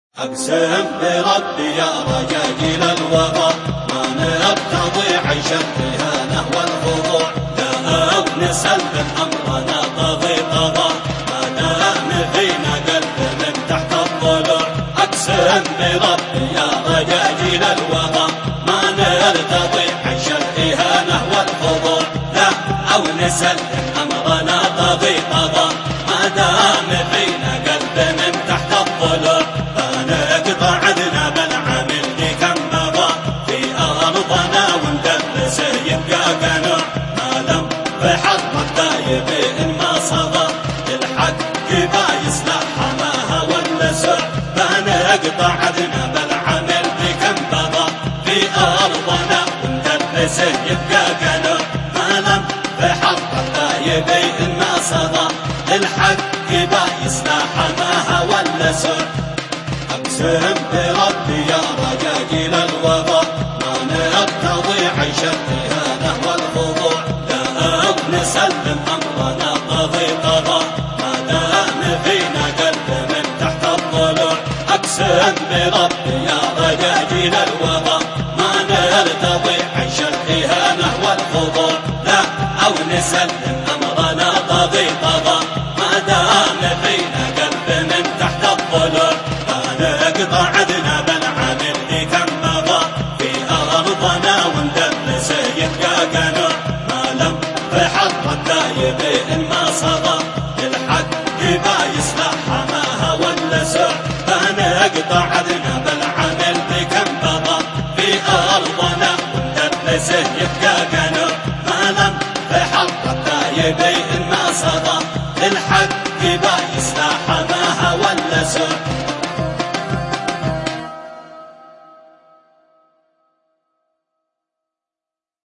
أقسم بربي يا رجاجيل الوفا ما نقتضي عيش الرهانة والخضوع، لا نسلم أمرنا طغي طغى ما دام فينا قلب من تحت الضلوع. أقسم بربي يا رجاجيل الوفا ما نرتضي عيش الرهانة والخضوع، لا أو نسلم أمرنا طغي طغى ما دام فينا قلب من تحت الضلوع. نقطع عدنا بالعامل ذي كم مضى في أرضنا وندرسه يبقى قنوع، ما لم في حظ الطيبين ما صدى للحق بايس لا حماها ولا سع. فنقطع عدنا بالعامل ذي كم مضى في أرضنا وندرسه يبقى قنوع، ما لم في حظ الطيبين ما صدى للحق بايس لا حماها ولا سع. أقسم بربي يا رجاجيل الوفا ما نقتضي عيش الرهانة والخضوع، لا نسلم أمرنا طغي طغى ما دام فينا قلب من تحت الضلوع. أقسم بربي يا رجاجيل الوفا ما نرتضي عيش الرهانة والخضوع، لا أو نسلم أمرنا طغي طغى ما دام فينا قلب من تحت الضلوع. نقطع عدنا بالعامل ذي كم مضى في أرضنا وندرسه يبقى قنوع، ما لم في حظ الطيبين ما صدى للحق بايس لا حماها ولا سع. فنقطع عدنا